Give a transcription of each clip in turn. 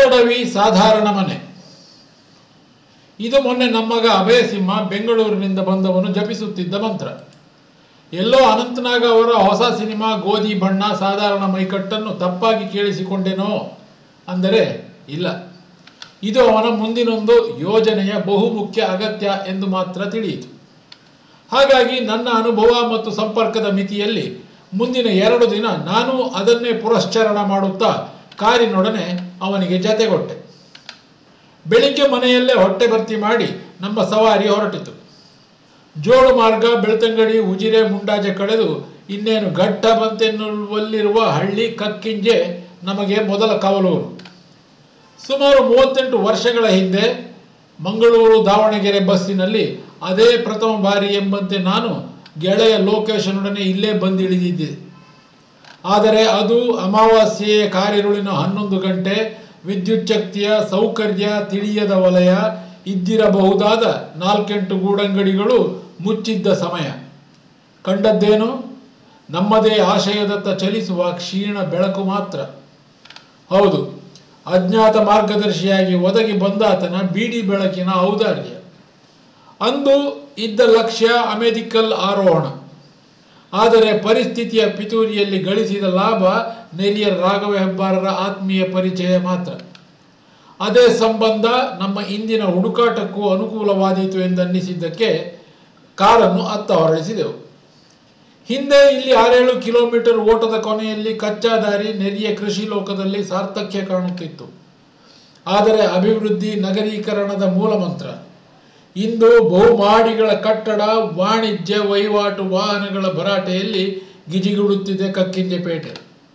ಕಾಡಡವಿ ಸಾಧಾರಣ ಮನೆ. ಇದು ಮೊನ್ನೆ ನಮ್ಮಗ ಅಭಯ ಸಿಂಹ ಬೆಂಗಳೂರಿನಿಂದ ಬಂದವನು ಜಪಿಸುತ್ತಿದ್ದ ಮಂತ್ರ. ಎಲ್ಲೋ ಅನಂತನಾಗ ಅವರ ಹೊಸ ಸಿನಿಮಾ ಗೋಧಿ ಬಣ್ಣ ಸಾಧಾರಣ ಮೈಕಟ್ಟನ್ನು ತಪ್ಪಾಗಿ ಕೇಳಿಸಿಕೊಂಡೇನೋ ಅಂದರೆ ಇಲ್ಲ, ಇದು ಅವನ ಮುಂದಿನೊಂದು ಯೋಜನೆಯ ಬಹುಮುಖ್ಯ ಅಗತ್ಯ ಎಂದು ಮಾತ್ರ ತಿಳಿಯಿತು. ಹಾಗಾಗಿ ನನ್ನ ಅನುಭವ ಮತ್ತು ಸಂಪರ್ಕದ ಮಿತಿಯಲ್ಲಿ ಮುಂದಿನ 2 ದಿನ ನಾನು ಅದನ್ನೇ ಪುರಶ್ಚರಣ ಮಾಡುತ್ತಾ ಕಾರಿನೊಡನೆ ಅವನಿಗೆ ಜತೆಗೊಟ್ಟೆ. ಬೆಳಿಗ್ಗೆ ಮನೆಯಲ್ಲೇ ಹೊಟ್ಟೆ ಭರ್ತಿ ಮಾಡಿ ನಮ್ಮ ಸವಾರಿ ಹೊರಟಿತು. ಜೋಡು ಮಾರ್ಗ, ಬೆಳ್ತಂಗಡಿ, ಉಜಿರೆ, ಮುಂಡಾಜೆ ಕಳೆದು ಇನ್ನೇನು ಘಟ್ಟ ಬಂತೆನ್ನುವಲ್ಲಿರುವ ಹಳ್ಳಿ ಕಕ್ಕಿಂಜೆ ನಮಗೆ ಮೊದಲ ಕವಲೂರು. ಸುಮಾರು 38 ವರ್ಷಗಳ ಹಿಂದೆ ಮಂಗಳೂರು ದಾವಣಗೆರೆ ಬಸ್ಸಿನಲ್ಲಿ ಅದೇ ಪ್ರಥಮ ಬಾರಿ ಎಂಬಂತೆ ನಾನು ಗೆಳೆಯ ಲೋಕೇಶನೊಡನೆ ಇಲ್ಲೇ ಬಂದಿಳಿದಿದ್ದೆ. ಆದರೆ ಅದು ಅಮಾವಾಸ್ಯೆಯ ಕಾರಿರುಳಿನ 11 ಗಂಟೆ, ವಿದ್ಯುತ್ ಶಕ್ತಿಯ ಸೌಕರ್ಯ ತಿಳಿಯದ ವಲಯ, ಇದ್ದಿರಬಹುದಾದ 4-8 ಗೂಡಂಗಡಿಗಳು ಮುಚ್ಚಿದ್ದ ಸಮಯ. ಕಂಡದ್ದೇನು? ನಮ್ಮದೇ ಆಶಯದತ್ತ ಚಲಿಸುವ ಕ್ಷೀಣ ಬೆಳಕು ಮಾತ್ರ. ಹೌದು, ಅಜ್ಞಾತ ಮಾರ್ಗದರ್ಶಿಯಾಗಿ ಒದಗಿ ಬಂದಾತನ ಬೀಡಿ ಬೆಳಕಿನ ಔದಾರ್ಯ. ಅಂದು ಇದ್ದ ಲಕ್ಷ್ಯ ಅಮೆರಿಕಲ್ ಆರೋಹಣ. ಆದರೆ ಪರಿಸ್ಥಿತಿಯ ಪಿತೂರಿಯಲ್ಲಿ ಗಳಿಸಿದ ಲಾಭ ನೆರಿಯ ರಾಘವ ಹೆಬ್ಬಾರರ ಆತ್ಮೀಯ ಪರಿಚಯ ಮಾತ್ರ. ಅದೇ ಸಂಬಂಧ ನಮ್ಮ ಇಂದಿನ ಹುಡುಕಾಟಕ್ಕೂ ಅನುಕೂಲವಾದೀತು ಎಂದನ್ನಿಸಿದ್ದಕ್ಕೆ ಕಾರನ್ನು ಅತ್ತ ಹೊರಳಿಸಿದೆವು. ಹಿಂದೆ ಇಲ್ಲಿ 6-7 ಕಿಲೋಮೀಟರ್ ಓಟದ ಕೊನೆಯಲ್ಲಿ ಕಚ್ಚಾ ದಾರಿ ನೆರಿಯ ಕೃಷಿ ಲೋಕದಲ್ಲಿ ಸಾರ್ಥಕ್ಯ ಕಾಣುತ್ತಿತ್ತು. ಆದರೆ ಅಭಿವೃದ್ಧಿ, ನಗರೀಕರಣದ ಮೂಲಮಂತ್ರ. ಇಂದು ಬಹುಮಹಡಿಗಳ ಕಟ್ಟಡ, ವಾಣಿಜ್ಯ ವಹಿವಾಟು, ವಾಹನಗಳ ಭರಾಟೆಯಲ್ಲಿ ಗಿಜಿಗುಡುತ್ತಿದೆ ಕಕ್ಕಿಂಜೆಪೇಟೆ.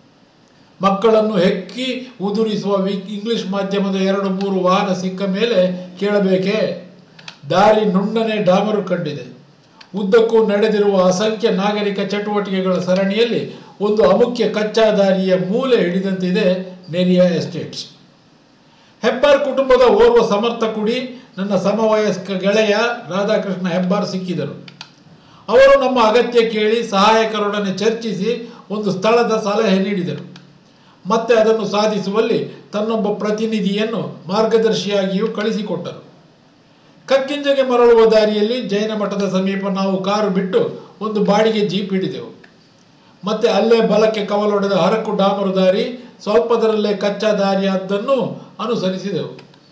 ಮಕ್ಕಳನ್ನು ಹೆಕ್ಕಿ ಉದುರಿಸುವ ಇಂಗ್ಲಿಷ್ ಮಾಧ್ಯಮದ 2-3 ವಾಹನ ಸಿಕ್ಕ ಮೇಲೆ ಕೇಳಬೇಕೇ? ದಾರಿ ನುಣ್ಣನೆ ಡಾಮರು ಕಂಡಿದೆ. ಉದ್ದಕ್ಕೂ ನಡೆದಿರುವ ಅಸಂಖ್ಯ ನಾಗರಿಕ ಚಟುವಟಿಕೆಗಳ ಸರಣಿಯಲ್ಲಿ ಒಂದು ಅಮುಖ್ಯ ಕಚ್ಚಾ ದಾರಿಯ ಮೂಲೆ ಹಿಡಿದಂತಿದೆ ನೆರಿಯ ಎಸ್ಟೇಟ್ಸ್. ಹೆಬ್ಬಾರ್ ಕುಟುಂಬದ ಓರ್ವ ಸಮರ್ಥ ಕುಡಿ ನನ್ನ ಸಮವಯಸ್ಕ ಗೆಳೆಯ ರಾಧಾಕೃಷ್ಣ ಹೆಬ್ಬಾರ್ ಸಿಕ್ಕಿದರು. ಅವರು ನಮ್ಮ ಅಗತ್ಯ ಕೇಳಿ ಸಹಾಯಕರೊಡನೆ ಚರ್ಚಿಸಿ ಒಂದು ಸ್ಥಳದ ಸಲಹೆ ನೀಡಿದರು. ಮತ್ತೆ ಅದನ್ನು ಸಾಧಿಸುವಲ್ಲಿ ತನ್ನೊಬ್ಬ ಪ್ರತಿನಿಧಿಯನ್ನು ಮಾರ್ಗದರ್ಶಿಯಾಗಿಯೂ ಕಳಿಸಿಕೊಟ್ಟರು. ಕಕ್ಕಿಂಜೆಗೆ ಮರಳುವ ದಾರಿಯಲ್ಲಿ ಜೈನ ಮಠದ ಸಮೀಪ ನಾವು ಕಾರು ಬಿಟ್ಟು ಒಂದು ಬಾಡಿಗೆ ಜೀಪ್ ಹಿಡಿದೆವು. ಮತ್ತೆ ಅಲ್ಲೇ ಬಲಕ್ಕೆ ಕವಲೊಡೆದ ಹರಕು ಡಾಮರು ದಾರಿ, ಸ್ವಲ್ಪದರಲ್ಲೇ ಕಚ್ಚಾ ದಾರಿಯಾದ್ದನ್ನು ಅನುಸರಿಸಿದೆವು.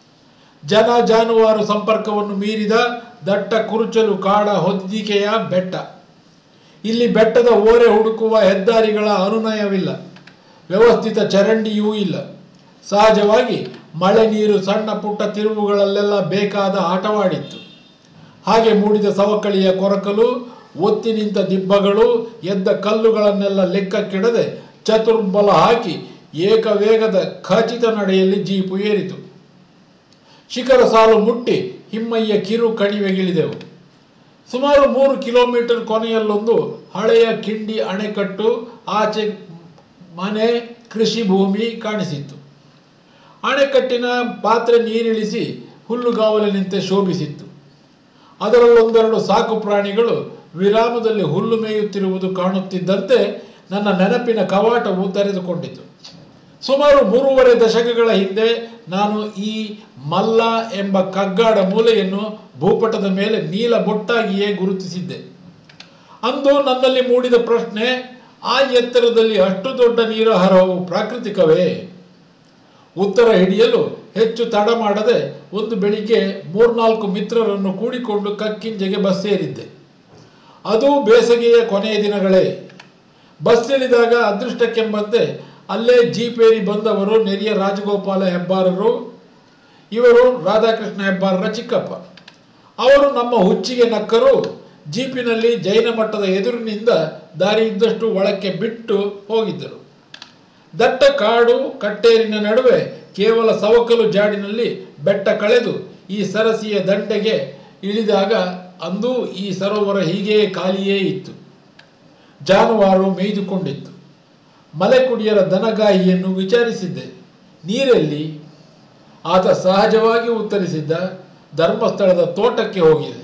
ಜನ ಜಾನುವಾರು ಸಂಪರ್ಕವನ್ನು ಮೀರಿದ ದಟ್ಟ ಕುರುಚಲು ಕಾಡ ಹೊದಿಕೆಯ ಬೆಟ್ಟ. ಇಲ್ಲಿ ಬೆಟ್ಟದ ಓರೆ ಹುಡುಕುವ ಹೆದ್ದಾರಿಗಳ ಅನುನಯವಿಲ್ಲ, ವ್ಯವಸ್ಥಿತ ಚರಂಡಿಯೂ ಇಲ್ಲ. ಸಹಜವಾಗಿ ಮಳೆ ನೀರು ಸಣ್ಣ ಪುಟ್ಟ ತಿರುವುಗಳಲ್ಲೆಲ್ಲ ಬೇಕಾದ ಆಟವಾಡಿತ್ತು. ಹಾಗೆ ಮೂಡಿದ ಸವಕಳಿಯ ಕೊರಕಲು, ಒತ್ತಿ ನಿಂತ ದಿಬ್ಬಗಳು, ಎದ್ದ ಕಲ್ಲುಗಳನ್ನೆಲ್ಲ ಲೆಕ್ಕಕ್ಕಿಡದೆ ಚತುರ್ಬಲ ಹಾಕಿ ಏಕವೇಗದ ಖಚಿತ ನಡೆಯಲ್ಲಿ ಜೀಪು ಏರಿತು. ಶಿಖರ ಸಾಲು ಮುಟ್ಟಿ ಹಿಮ್ಮಯ್ಯ ಕಿರು ಕಣಿವೆಗಿಳಿದೆವು. ಸುಮಾರು 3 ಕಿಲೋಮೀಟರ್ ಕೊನೆಯಲ್ಲೊಂದು ಹಳೆಯ ಕಿಂಡಿ ಅಣೆಕಟ್ಟು, ಆಚೆ ಮನೆ, ಕೃಷಿ ಭೂಮಿ ಕಾಣಿಸಿತ್ತು. ಅಣೆಕಟ್ಟಿನ ಪಾತ್ರೆ ನೀರಿಳಿಸಿ ಹುಲ್ಲುಗಾವಲಿನಂತೆ ಶೋಭಿಸಿತ್ತು. ಅದರಲ್ಲೊಂದೆರಡು ಸಾಕು ಪ್ರಾಣಿಗಳು ವಿರಾಮದಲ್ಲಿ ಹುಲ್ಲು ಮೇಯುತ್ತಿರುವುದು ಕಾಣುತ್ತಿದ್ದಂತೆ ನನ್ನ ನೆನಪಿನ ಕವಾಟವು ತೆರೆದುಕೊಂಡಿತು. ಸುಮಾರು 3.5 ದಶಕಗಳ ಹಿಂದೆ ನಾನು ಈ ಮಲ್ಲ ಎಂಬ ಕಗ್ಗಾಡ ಮೂಲೆಯನ್ನು ಭೂಪಟದ ಮೇಲೆ ನೀಲ ಬೊಟ್ಟಾಗಿಯೇ ಗುರುತಿಸಿದ್ದೆ. ಅಂದು ನನ್ನಲ್ಲಿ ಮೂಡಿದ ಪ್ರಶ್ನೆ, ಆ ಎತ್ತರದಲ್ಲಿ ಅಷ್ಟು ದೊಡ್ಡ ನೀರ ಹರವು ಪ್ರಾಕೃತಿಕವೇ? ಉತ್ತರ ಹಿಡಿಯಲು ಹೆಚ್ಚು ತಡ ಮಾಡದೆ ಒಂದು ಬೆಳಿಗ್ಗೆ 3-4 ಮಿತ್ರರನ್ನು ಕೂಡಿಕೊಂಡು ಕಕ್ಕಿಂಜೆಗೆ ಬಸ್ ಏರಿದ್ದೆ. ಅದು ಬೇಸಗೆಯ ಕೊನೆಯ ದಿನಗಳೇ. ಬಸ್ ಇಳಿದಾಗ ಅದೃಷ್ಟಕ್ಕೆಂಬಂತೆ ಅಲ್ಲೇ ಜೀಪೇರಿ ಬಂದವರು ನೆರಿಯ ರಾಜಗೋಪಾಲ ಹೆಬ್ಬಾರರು. ಇವರು ರಾಧಾಕೃಷ್ಣ ಹೆಬ್ಬಾರರ ಚಿಕ್ಕಪ್ಪ. ಅವರು ನಮ್ಮ ಹುಚ್ಚಿಗೆ ನಕ್ಕರು. ಜೀಪಿನಲ್ಲಿ ಜೈನ ಮಠದ ಎದುರಿನಿಂದ ದಾರಿ ಇದ್ದಷ್ಟು ಒಳಕ್ಕೆ ಬಿಟ್ಟು ಹೋಗಿದ್ದರು. ದಟ್ಟ ಕಾಡು ಕಟ್ಟೇರಿನ ನಡುವೆ ಕೇವಲ ಸವಕಲು ಜಾಡಿನಲ್ಲಿ ಬೆಟ್ಟ ಕಳೆದು ಈ ಸರಸಿಯ ದಂಡೆಗೆ ಇಳಿದಾಗ ಅಂದು ಈ ಸರೋವರ ಹೀಗೇ ಖಾಲಿಯೇ ಇತ್ತು. ಜಾನುವಾರು ಮೇಯ್ದುಕೊಂಡಿತ್ತು. ಮಲೆಕುಡಿಯರ ದನಗಾಹಿಯನ್ನು ವಿಚಾರಿಸಿದ್ದೆ, ನೀರೆಲ್ಲಿ? ಆತ ಸಹಜವಾಗಿ ಉತ್ತರಿಸಿದ್ದ, ಧರ್ಮಸ್ಥಳದ ತೋಟಕ್ಕೆ ಹೋಗಿದೆ.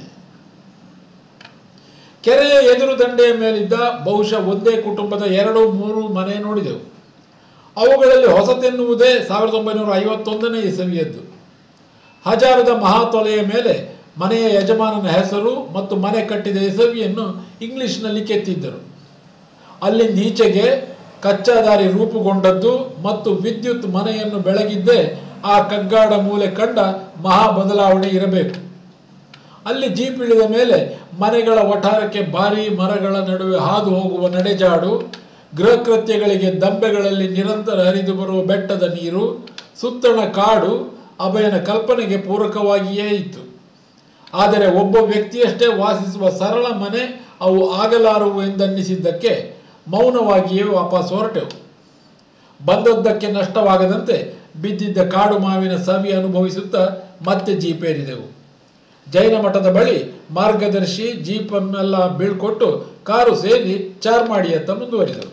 ಕೆರೆಯ ಎದುರು ದಂಡೆಯ ಮೇಲಿದ್ದ ಬಹುಶಃ ಒಂದೇ ಕುಟುಂಬದ 2-3 ಮನೆ ನೋಡಿದೆವು. ಅವುಗಳಲ್ಲಿ ಹೊಸತೆನ್ನುವುದೇ 1951ನೇ ಇಸವಿಯದ್ದು. ಹಜಾರದ ಮಹಾತೊಲೆಯ ಮೇಲೆ ಮನೆಯ ಯಜಮಾನನ ಹೆಸರು ಮತ್ತು ಮನೆ ಕಟ್ಟಿದ ಇಸವಿಯನ್ನು ಇಂಗ್ಲಿಷ್ನಲ್ಲಿ ಕೆತ್ತಿದ್ದರು. ಅಲ್ಲಿಂದೀಚೆಗೆ ಕಚ್ಚಾದಾರಿ ರೂಪುಗೊಂಡದ್ದು ಮತ್ತು ವಿದ್ಯುತ್ ಮನೆಯನ್ನು ಬೆಳಗಿದ್ದೇ ಆ ಕಗ್ಗಾಡ ಮೂಲೆ ಕಂಡ ಮಹಾ ಬದಲಾವಣೆ ಇರಬೇಕು. ಅಲ್ಲಿ ಜೀಪ್ ಇಳಿದ ಮೇಲೆ ಮನೆಗಳ ವಠಾರಕ್ಕೆ ಭಾರೀ ಮರಗಳ ನಡುವೆ ಹಾದು ಹೋಗುವ ನಡೆಜಾಡು, ಗೃಹಕೃತ್ಯಗಳಿಗೆ ದಂಬೆಗಳಲ್ಲಿ ನಿರಂತರ ಹರಿದು ಬರುವ ಬೆಟ್ಟದ ನೀರು, ಸುತ್ತಣ ಕಾಡು ಅಭಯನ ಕಲ್ಪನೆಗೆ ಪೂರಕವಾಗಿಯೇ ಇತ್ತು. ಆದರೆ ಒಬ್ಬ ವ್ಯಕ್ತಿಯಷ್ಟೇ ವಾಸಿಸುವ ಸರಳ ಮನೆ ಅವು ಆಗಲಾರವು ಎಂದನ್ನಿಸಿದ್ದಕ್ಕೆ ಮೌನವಾಗಿಯೇ ವಾಪಸ್ ಹೊರಟೆವು. ಬಂದದ್ದಕ್ಕೆ ನಷ್ಟವಾಗದಂತೆ ಬಿದ್ದಿದ್ದ ಕಾಡು ಮಾವಿನ ಸವಿ ಅನುಭವಿಸುತ್ತಾ ಮತ್ತೆ ಜೀಪೇರಿದೆವು. ಜೈನ ಮಠದ ಬಳಿ ಮಾರ್ಗದರ್ಶಿ ಜೀಪನ್ನೆಲ್ಲ ಬೀಳ್ಕೊಟ್ಟು ಕಾರು ಸೇರಿ ಚಾರ್ಮಾಡಿಯತ್ತ ಮುಂದುವರಿದೆವು.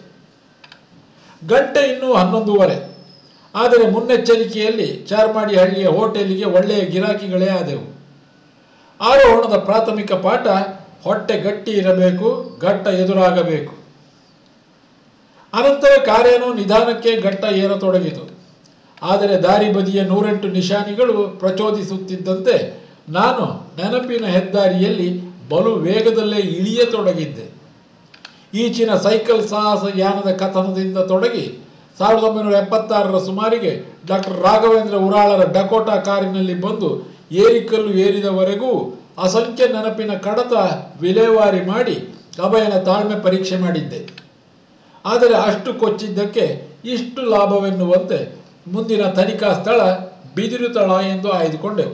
ಗಂಟೆ ಇನ್ನೂ 11:30. ಆದರೆ ಮುನ್ನೆಚ್ಚರಿಕೆಯಲ್ಲಿ ಚಾರ್ಮಾಡಿ ಹಳ್ಳಿಯ ಹೋಟೆಲಿಗೆ ಒಳ್ಳೆಯ ಗಿರಾಕಿಗಳೇ ಆದೆವು. ಆರೋಹಣದ ಪ್ರಾಥಮಿಕ ಪಾಠ ಹೊಟ್ಟೆ ಗಟ್ಟಿ ಇರಬೇಕು, ಗಟ್ಟ ಎದುರಾಗಬೇಕು. ಅನಂತರ ಕಾರೇನೋ ನಿಧಾನಕ್ಕೆ ಗಟ್ಟ ಏರತೊಡಗಿತು. ಆದರೆ ದಾರಿ ಬದಿಯ 108 ನಿಶಾನಿಗಳು ಪ್ರಚೋದಿಸುತ್ತಿದ್ದಂತೆ ನಾನು ನೆನಪಿನ ಹೆದ್ದಾರಿಯಲ್ಲಿ ಬಲು ವೇಗದಲ್ಲೇ ಇಳಿಯತೊಡಗಿದ್ದೆ. ಈಚಿನ ಸೈಕಲ್ ಸಾಹಸ ಯಾನದ ಕಥನದಿಂದ ತೊಡಗಿ 1976ರ ಸುಮಾರಿಗೆ ಡಾಕ್ಟರ್ ರಾಘವೇಂದ್ರ ಉರಾಳರ ಡಕೋಟಾ ಕಾರಿನಲ್ಲಿ ಬಂದು ಏರಿಕಲ್ಲು ಏರಿದವರೆಗೂ ಅಸಂಖ್ಯ ನೆನಪಿನ ಕಡತ ವಿಲೇವಾರಿ ಮಾಡಿ ಅಭಯನ ತಾಳ್ಮೆ ಪರೀಕ್ಷೆ ಮಾಡಿದ್ದೆ. ಆದರೆ ಅಷ್ಟು ಕೊಚ್ಚಿದ್ದಕ್ಕೆ ಇಷ್ಟು ಲಾಭವೆನ್ನುವಂತೆ ಮುಂದಿನ ತನಿಖಾ ಸ್ಥಳ ಬಿದಿರುತಳ ಎಂದು ಆಯ್ದುಕೊಂಡೆವು.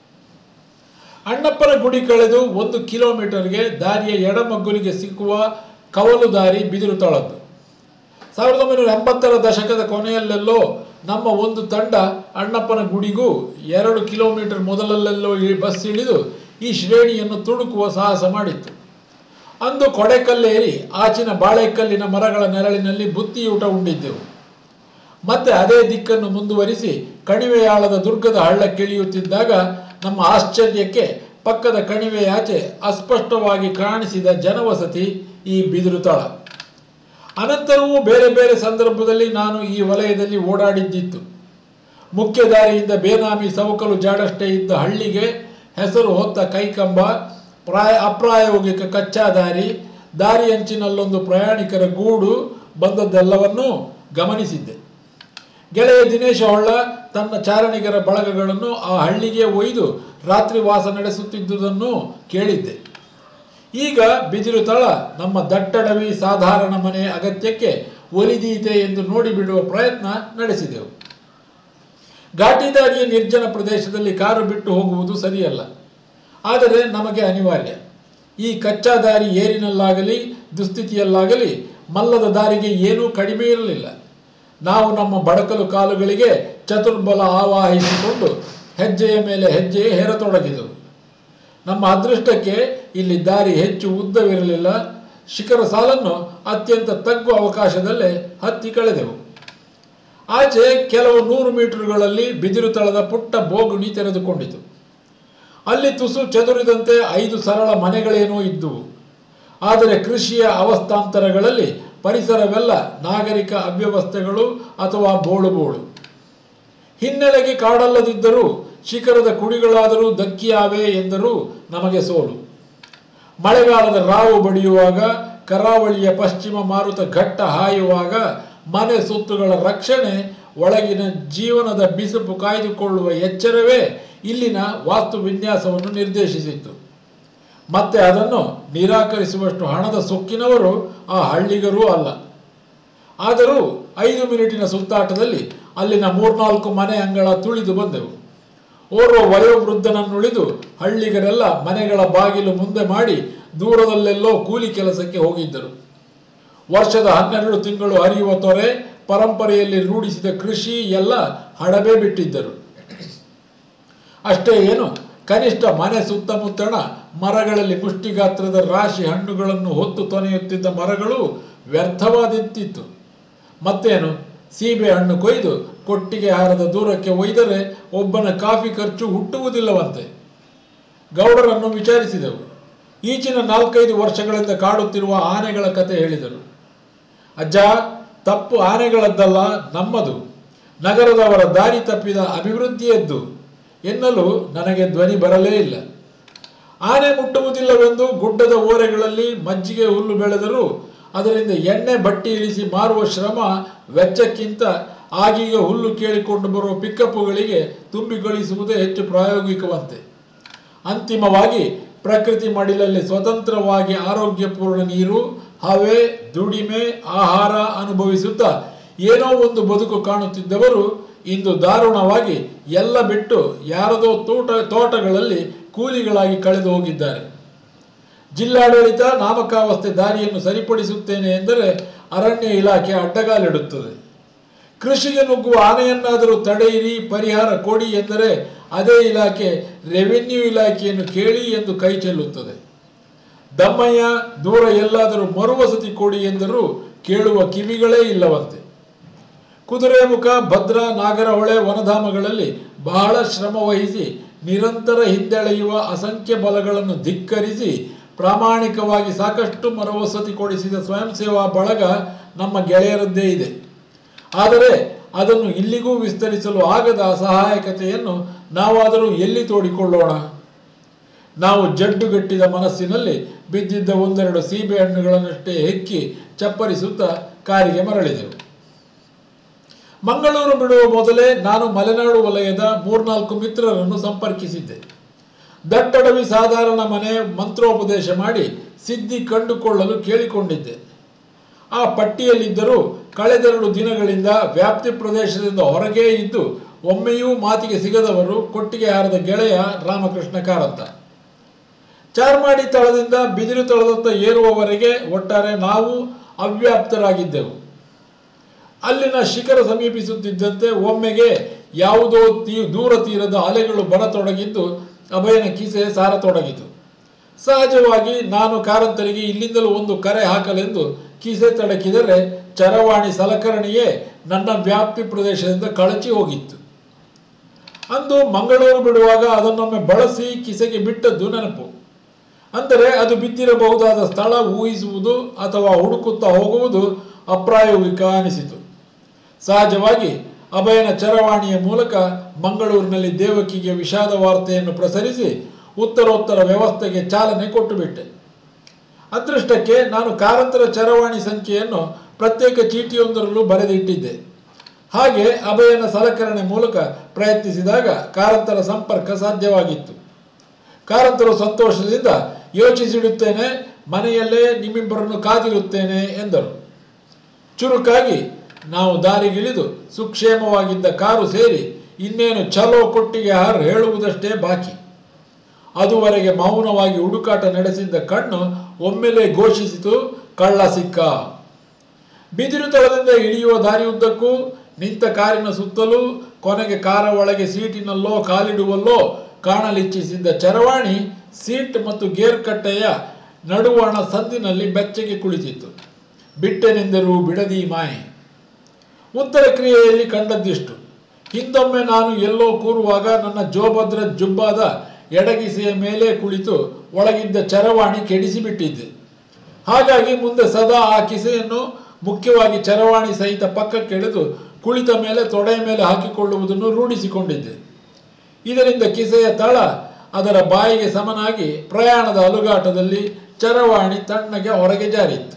ಅಣ್ಣಪ್ಪನ ಗುಡಿ ಕಳೆದು 1 ಕಿಲೋಮೀಟರ್ಗೆ ದಾರಿಯ ಎಡಮಗ್ಗುಲಿಗೆ ಸಿಕ್ಕುವ ಕವಲು ದಾರಿ ಬಿದಿರುತಳದ್ದು. 1980ರ ದಶಕದ ಕೊನೆಯಲ್ಲೆಲ್ಲೋ ನಮ್ಮ ಒಂದು ತಂಡ ಅಣ್ಣಪ್ಪನ ಗುಡಿಗೂ 2 ಕಿಲೋಮೀಟರ್ ಮೊದಲಲ್ಲೆಲ್ಲೋ ಬಸ್ ಇಳಿದು ಈ ಶ್ರೇಣಿಯನ್ನು ತುಡುಕುವ ಸಾಹಸ ಮಾಡಿತ್ತು. ಅಂದು ಕೊಡೆಕಲ್ಲೇರಿ ಆಚಿನ ಬಾಳೆಕಲ್ಲಿನ ಮರಗಳ ನೆರಳಿನಲ್ಲಿ ಬುತ್ತಿಯೂಟ ಉಂಡಿದ್ದೆವು. ಮತ್ತೆ ಅದೇ ದಿಕ್ಕನ್ನು ಮುಂದುವರಿಸಿ ಕಣಿವೆಯಾಳದ ದುರ್ಗದ ಹಳ್ಳಕ್ಕಿಳಿಯುತ್ತಿದ್ದಾಗ ನಮ್ಮ ಆಶ್ಚರ್ಯಕ್ಕೆ ಪಕ್ಕದ ಕಣಿವೆಯಾಚೆ ಅಸ್ಪಷ್ಟವಾಗಿ ಕಾಣಿಸಿದ ಜನವಸತಿ ಈ ಬಿದಿರುತಳ. ಅನಂತರವೂ ಬೇರೆ ಬೇರೆ ಸಂದರ್ಭದಲ್ಲಿ ನಾನು ಈ ವಲಯದಲ್ಲಿ ಓಡಾಡಿದ್ದಿತ್ತು. ಮುಖ್ಯ ದಾರಿಯಿಂದ ಬೇನಾಮಿ ಸವಕಲು ಜಾಡಷ್ಟೇ ಇದ್ದ ಹಳ್ಳಿಗೆ ಹೆಸರು ಹೊತ್ತ ಕೈಕಂಬ, ಅಪ್ರಾಯೋಗಿಕ ಕಚ್ಚಾ ದಾರಿ ಅಂಚಿನಲ್ಲೊಂದು ಪ್ರಯಾಣಿಕರ ಗೂಡು ಬಂದದ್ದೆಲ್ಲವನ್ನೂ ಗಮನಿಸಿದ್ದೆ. ಗೆಳೆಯ ದಿನೇಶ ಹೊಳ್ಳ ತನ್ನ ಚಾರಣಿಗರ ಬಳಗಗಳನ್ನು ಆ ಹಳ್ಳಿಗೆ ಒಯ್ದು ರಾತ್ರಿ ವಾಸ ನಡೆಸುತ್ತಿದ್ದುದನ್ನು ಕೇಳಿದ್ದೆ. ಈಗ ಬಿದಿರುತಳ ನಮ್ಮ ದಟ್ಟಡವಿ ಸಾಧಾರಣ ಮನೆ ಅಗತ್ಯಕ್ಕೆ ಒಲಿದೀತೆ ಎಂದು ನೋಡಿಬಿಡುವ ಪ್ರಯತ್ನ ನಡೆಸಿದೆವು. ಘಾಟಿ ದಾರಿಯ ನಿರ್ಜನ ಪ್ರದೇಶದಲ್ಲಿ ಕಾರು ಬಿಟ್ಟು ಹೋಗುವುದು ಸರಿಯಲ್ಲ. ಆದರೆ ನಮಗೆ ಅನಿವಾರ್ಯ. ಈ ಕಚ್ಚಾ ದಾರಿ ಏರಿನಲ್ಲಾಗಲಿ ದುಸ್ಥಿತಿಯಲ್ಲಾಗಲಿ ಮಲ್ಲದ ದಾರಿಗೆ ಏನೂ ಕಡಿಮೆ ಇರಲಿಲ್ಲ. ನಾವು ನಮ್ಮ ಬಡಕಲು ಕಾಲುಗಳಿಗೆ ಚತುರ್ಬಲ ಆವಾಹಿಸಿಕೊಂಡು ಹೆಜ್ಜೆಯ ಮೇಲೆ ಹೆಜ್ಜೆ ಹೇರತೊಡಗಿದೆವು. ನಮ್ಮ ಅದೃಷ್ಟಕ್ಕೆ ಇಲ್ಲಿ ದಾರಿ ಹೆಚ್ಚು ಉದ್ದವಿರಲಿಲ್ಲ. ಶಿಖರ ಸಾಲನ್ನು ಅತ್ಯಂತ ತಗ್ಗುವ ಅವಕಾಶದಲ್ಲೇ ಹತ್ತಿ ಕಳೆದೆವು. ಆಚೆ ಕೆಲವು 100 ಮೀಟರ್ಗಳಲ್ಲಿ ಬಿದಿರುತಳದ ಪುಟ್ಟ ಬೋಗುಣಿ ತೆರೆದುಕೊಂಡಿತು. ಅಲ್ಲಿ ತುಸು ಚದುರಿದಂತೆ 5 ಸರಳ ಮನೆಗಳೇನೋ ಇದ್ದುವು. ಆದರೆ ಕೃಷಿಯ ಅವಸ್ಥಾಂತರಗಳಲ್ಲಿ ಪರಿಸರವೆಲ್ಲ ನಾಗರಿಕ ಅವ್ಯವಸ್ಥೆಗಳು ಅಥವಾ ಬೋಳು. ಹಿನ್ನೆಲೆಗೆ ಕಾಡಲ್ಲದಿದ್ದರೂ ಶಿಖರದ ಕುಡಿಗಳಾದರೂ ದಕ್ಕಿಯಾವೆ ಎಂದರೂ ನಮಗೆ ಸೋಲು. ಮಳೆಗಾಲದ ರಾವು ಬಡಿಯುವಾಗ, ಕರಾವಳಿಯ ಪಶ್ಚಿಮ ಮಾರುತ ಘಟ್ಟ ಹಾಯುವಾಗ ಮನೆ ಸುತ್ತುಗಳ ರಕ್ಷಣೆ, ಒಳಗಿನ ಜೀವನದ ಬಿಸುಪು ಕಾಯ್ದುಕೊಳ್ಳುವ ಎಚ್ಚರವೇ ಇಲ್ಲಿನ ವಾಸ್ತು ವಿನ್ಯಾಸವನ್ನು ನಿರ್ದೇಶಿಸಿತ್ತು. ಮತ್ತೆ ಅದನ್ನು ನಿರಾಕರಿಸುವಷ್ಟು ಹಣದ ಸೊಕ್ಕಿನವರು ಆ ಹಳ್ಳಿಗರೂ ಅಲ್ಲ. ಆದರೂ 5 ಮಿನಿಟಿನ ಸುತ್ತಾಟದಲ್ಲಿ ಅಲ್ಲಿನ 3-4 ಮನೆ ಅಂಗಳ ತುಳಿದು ಬಂದೆವು. ಓರ್ವ ವಯೋವೃದ್ಧನನ್ನುಳಿದು ಹಳ್ಳಿಗರೆಲ್ಲ ಮನೆಗಳ ಬಾಗಿಲು ಮುಂದೆ ಮಾಡಿ ದೂರದಲ್ಲೆಲ್ಲೋ ಕೂಲಿ ಕೆಲಸಕ್ಕೆ ಹೋಗಿದ್ದರು. ವರ್ಷದ 12 ತಿಂಗಳು ಹರಿಯುವ ತೊರೆ, ಪರಂಪರೆಯಲ್ಲಿ ರೂಢಿಸಿದ ಕೃಷಿ ಎಲ್ಲ ಹಡಬೆ ಬಿಟ್ಟಿದ್ದರು. ಅಷ್ಟೇ ಏನು, ಕನಿಷ್ಠ ಮನೆ ಸುತ್ತಮುತ್ತಣ ಮರಗಳಲ್ಲಿ ಮುಷ್ಟಿಗಾತ್ರದ ರಾಶಿ ಹಣ್ಣುಗಳನ್ನು ಹೊತ್ತು ತೊನೆಯುತ್ತಿದ್ದ ಮರಗಳು ವ್ಯರ್ಥವಾದಿತ್ತಿತ್ತು. ಮತ್ತೇನು, ಸೀಬೆ ಹಣ್ಣು ಕೊಯ್ದು ಕೊಟ್ಟಿಗೆ ಹಾರದ ದೂರಕ್ಕೆ ಒಯ್ದರೆ ಒಬ್ಬನ ಕಾಫಿ ಖರ್ಚು ಹುಟ್ಟುವುದಿಲ್ಲವಂತೆ. ಗೌಡರನ್ನು ವಿಚಾರಿಸಿದೆವು. ಈಚಿನ 4-5 ವರ್ಷಗಳಿಂದ ಕಾಡುತ್ತಿರುವ ಆನೆಗಳ ಕತೆ ಹೇಳಿದರು. ಅಜ್ಜ, ತಪ್ಪು ಆನೆಗಳದ್ದಲ್ಲ, ನಮ್ಮದು. ನಗರದವರ ದಾರಿ ತಪ್ಪಿದ ಅಭಿವೃದ್ಧಿಯದ್ದು ಎನ್ನಲು ನನಗೆ ಧ್ವನಿ ಬರಲೇ ಇಲ್ಲ. ಆನೆ ಮುಟ್ಟುವುದಿಲ್ಲವೆಂದು ಗುಡ್ಡದ ಓರೆಗಳಲ್ಲಿ ಮಜ್ಜಿಗೆ ಹುಲ್ಲು ಬೆಳೆದರೂ ಅದರಿಂದ ಎಣ್ಣೆ ಬಟ್ಟಿ ಇಳಿಸಿ ಮಾರುವ ಶ್ರಮ ವೆಚ್ಚಕ್ಕಿಂತ ಆಗೀಗ ಹುಲ್ಲು ಕೇಳಿಕೊಂಡು ಬರುವ ಪಿಕಪ್ಪುಗಳಿಗೆ ತುಂಬಿಗಳಿಸುವುದೇ ಹೆಚ್ಚು ಪ್ರಾಯೋಗಿಕವಂತೆ. ಅಂತಿಮವಾಗಿ ಪ್ರಕೃತಿ ಮಡಿಲಲ್ಲಿ ಸ್ವತಂತ್ರವಾಗಿ ಆರೋಗ್ಯಪೂರ್ಣ ನೀರು, ಹವೆ, ದುಡಿಮೆ, ಆಹಾರ ಅನುಭವಿಸುತ್ತಾ ಏನೋ ಒಂದು ಬದುಕು ಕಾಣುತ್ತಿದ್ದವರು ಇಂದು ದಾರುಣವಾಗಿ ಎಲ್ಲ ಬಿಟ್ಟು ಯಾರದೋ ತೋಟಗಳಲ್ಲಿ ಕೂಲಿಗಳಾಗಿ ಕಳೆದು ಹೋಗಿದ್ದಾರೆ. ಜಿಲ್ಲಾಡಳಿತ ನಾಮಕಾವಸ್ಥೆ ದಾರಿಯನ್ನು ಸರಿಪಡಿಸುತ್ತೇನೆ ಎಂದರೆ ಅರಣ್ಯ ಇಲಾಖೆ ಅಡ್ಡಗಾಲಿಡುತ್ತದೆ. ಕೃಷಿಗೆ ನುಗ್ಗುವ ಆನೆಯನ್ನಾದರೂ ತಡೆಯಿರಿ, ಪರಿಹಾರ ಕೊಡಿ ಎಂದರೆ ಅದೇ ಇಲಾಖೆ ರೆವಿನ್ಯೂ ಇಲಾಖೆಯನ್ನು ಕೇಳಿ ಎಂದು ಕೈ ಚೆಲ್ಲುತ್ತದೆ. ದಮ್ಮಯ್ಯ ದೂರ ಎಲ್ಲಾದರೂ ಮರುವಸತಿ ಕೊಡಿ ಎಂದರೂ ಕೇಳುವ ಕಿವಿಗಳೇ ಇಲ್ಲವಂತೆ. ಕುದುರೆಮುಖ, ಭದ್ರಾ, ನಾಗರಹೊಳೆ ವನಧಾಮಗಳಲ್ಲಿ ಬಹಳ ಶ್ರಮ ವಹಿಸಿ ನಿರಂತರ ಹಿಂದೆಳೆಯುವ ಅಸಂಖ್ಯ ಬಲಗಳನ್ನು ಧಿಕ್ಕರಿಸಿ ಪ್ರಾಮಾಣಿಕವಾಗಿ ಸಾಕಷ್ಟು ಮರುವಸತಿ ಕೊಡಿಸಿದ ಸ್ವಯಂ ಸೇವಾ ಬಳಗ ನಮ್ಮ ಗೆಳೆಯರದ್ದೇ ಇದೆ. ಆದರೆ ಅದನ್ನು ಇಲ್ಲಿಗೂ ವಿಸ್ತರಿಸಲು ಆಗದ ಅಸಹಾಯಕತೆಯನ್ನು ನಾವಾದರೂ ಎಲ್ಲಿ ತೋಡಿಕೊಳ್ಳೋಣ? ನಾವು ಜಡ್ಡುಗಟ್ಟಿದ ಮನಸ್ಸಿನಲ್ಲಿ ಬಿದ್ದಿದ್ದ ಒಂದೆರಡು ಸೀಬೆ ಹಣ್ಣುಗಳನ್ನಷ್ಟೇ ಹೆಕ್ಕಿ ಚಪ್ಪರಿಸುತ್ತಾ ಕಾರಿಗೆ ಮರಳಿದೆವು. ಮಂಗಳೂರು ಬಿಡುವ ಮೊದಲೇ ನಾನು ಮಲೆನಾಡು ವಲಯದ 3-4 ಮಿತ್ರರನ್ನು ಸಂಪರ್ಕಿಸಿದ್ದೆ. ದಟ್ಟಡವಿ ಸಾಧಾರಣ ಮನೆ ಮಂತ್ರೋಪದೇಶ ಮಾಡಿ ಸಿದ್ಧಿ ಕಂಡುಕೊಳ್ಳಲು ಕೇಳಿಕೊಂಡಿದ್ದೆ. ಆ ಪಟ್ಟಿಯಲ್ಲಿದ್ದರೂ ಕಳೆದೆರಡು ದಿನಗಳಿಂದ ವ್ಯಾಪ್ತಿ ಪ್ರದೇಶದಿಂದ ಹೊರಗೇ ಇದ್ದು ಒಮ್ಮೆಯೂ ಮಾತಿಗೆ ಸಿಗದವರು ಕೊಟ್ಟಿಗೆ ಹಾರದ ಗೆಳೆಯ ರಾಮಕೃಷ್ಣ ಕಾರಂತ. ಚಾರ್ಮಾಡಿ ತಳದಿಂದ ಬಿದಿರು ತಳದತ್ತ ಏರುವವರೆಗೆ ಒಟ್ಟಾರೆ ನಾವು ಅವ್ಯಾಪ್ತರಾಗಿದ್ದೆವು. ಅಲ್ಲಿನ ಶಿಖರ ಸಮೀಪಿಸುತ್ತಿದ್ದಂತೆ ಒಮ್ಮೆಗೆ ಯಾವುದೋ ದೂರ ತೀರದ ಅಲೆಗಳು ಬರತೊಡಗಿದ್ದು ಅಭಯನ ಕಿಸೆ ಸಾರತೊಡಗಿತು. ಸಹಜವಾಗಿ ನಾನು ಕಾರಂತರಿಗೆ ಇಲ್ಲಿಂದಲೂ ಒಂದು ಕರೆ ಹಾಕಲೆಂದು ಕಿಸೆ ತಡಕಿದರೆ ಚರವಾಣಿ ಸಲಕರಣೆಯೇ ನನ್ನ ವ್ಯಾಪ್ತಿ ಪ್ರದೇಶದಿಂದ ಕಳಚಿ ಹೋಗಿತ್ತು. ಅಂದು ಮಂಗಳೂರು ಬಿಡುವಾಗ ಅದನ್ನೊಮ್ಮೆ ಬಳಸಿ ಕಿಸೆಗೆ ಬಿಟ್ಟದ್ದು ನೆನಪು. ಅಂದರೆ ಅದು ಬಿದ್ದಿರಬಹುದಾದ ಸ್ಥಳ ಊಹಿಸುವುದು ಅಥವಾ ಹುಡುಕುತ್ತಾ ಹೋಗುವುದು ಅಪ್ರಾಯೋಗಿಕ ಅನಿಸಿತು. ಸಹಜವಾಗಿ ಅಭಯನ ಚರವಾಣಿಯ ಮೂಲಕ ಮಂಗಳೂರಿನಲ್ಲಿ ದೇವಕಿಗೆ ವಿಷಾದ ವಾರ್ತೆಯನ್ನು ಪ್ರಸರಿಸಿ ಉತ್ತರೋತ್ತರ ವ್ಯವಸ್ಥೆಗೆ ಚಾಲನೆ ಕೊಟ್ಟುಬಿಟ್ಟೆ. ಅದೃಷ್ಟಕ್ಕೆ ನಾನು ಕಾರಂತರ ಚರವಾಣಿ ಸಂಖ್ಯೆಯನ್ನು ಪ್ರತ್ಯೇಕ ಚೀಟಿಯೊಂದರಲ್ಲೂ ಬರೆದಿಟ್ಟಿದ್ದೆ. ಹಾಗೆ ಅಭಯನ ಸಲಕರಣೆ ಮೂಲಕ ಪ್ರಯತ್ನಿಸಿದಾಗ ಕಾರಂತರ ಸಂಪರ್ಕ ಸಾಧ್ಯವಾಗಿತ್ತು. ಕಾರಂತರು ಸಂತೋಷದಿಂದ ಯೋಚಿಸಿಡುತ್ತೇನೆ, ಮನೆಯಲ್ಲೇ ನಿಮ್ಮಿಬ್ಬರನ್ನು ಕಾದಿರುತ್ತೇನೆ ಎಂದರು. ಚುರುಕಾಗಿ ನಾವು ದಾರಿಗಿಳಿದು ಸುಕ್ಷೇಮವಾಗಿದ್ದ ಕಾರು ಸೇರಿ ಇನ್ನೇನು ಚಲೋ ಕೊಟ್ಟಿಗೆ ಹಾರ್ ಹೇಳುವುದಷ್ಟೇ ಬಾಕಿ. ಅದುವರೆಗೆ ಮೌನವಾಗಿ ಹುಡುಕಾಟ ನಡೆಸಿದ್ದ ಕಣ್ಣು ಒಮ್ಮೆಲೆ ಘೋಷಿಸಿತು, ಕಳ್ಳ ಸಿಕ್ಕ. ಬಿದಿರು ತಳದಿಂದ ಇಳಿಯುವ ದಾರಿಯುದ್ದಕ್ಕೂ ನಿಂತ ಕಾರಿನ ಸುತ್ತಲೂ ಕೊನೆಗೆ ಕಾರ ಒಳಗೆ ಸೀಟಿನಲ್ಲೋ ಕಾಲಿಡುವಲ್ಲೋ ಕಾಣಲಿಚ್ಛಿಸಿದ್ದ ಚರವಾಣಿ ಸೀಟ್ ಮತ್ತು ಗೇರ್ ಕಟ್ಟೆಯ ನಡುವಣ ಸಂದಿನಲ್ಲಿ ಬೆಚ್ಚಗೆ ಕುಳಿತಿತ್ತು. ಬಿಟ್ಟೆನೆಂದರೂ ಬಿಡದಿ ಮಾಯೆ. ಉತ್ತರ ಕ್ರಿಯೆಯಲ್ಲಿ ಕಂಡದ್ದಿಷ್ಟು. ಹಿಂದೊಮ್ಮೆ ನಾನು ಎಲ್ಲೋ ಕೂರುವಾಗ ನನ್ನ ಜೋಭದ್ರ ಜುಬ್ಬಾದ ಎಡಗಿಸೆಯ ಮೇಲೆ ಕುಳಿತು ಒಳಗಿದ್ದ ಚರವಾಣಿ ಕೆಡಿಸಿಬಿಟ್ಟಿದ್ದೆ. ಹಾಗಾಗಿ ಮುಂದೆ ಸದಾ ಆ ಕಿಸೆಯನ್ನು ಮುಖ್ಯವಾಗಿ ಚರವಾಣಿ ಸಹಿತ ಪಕ್ಕಕ್ಕೆಳೆದು ಕುಳಿತ ಮೇಲೆ ತೊಡೆಯ ಮೇಲೆ ಹಾಕಿಕೊಳ್ಳುವುದನ್ನು ರೂಢಿಸಿಕೊಂಡಿದ್ದೆ. ಇದರಿಂದ ಕಿಸೆಯ ತಳ ಅದರ ಬಾಯಿಗೆ ಸಮನಾಗಿ ಪ್ರಯಾಣದ ಅಲುಗಾಟದಲ್ಲಿ ಚರವಾಣಿ ತಣ್ಣಗೆ ಹೊರಗೆ ಜಾರಿತ್ತು.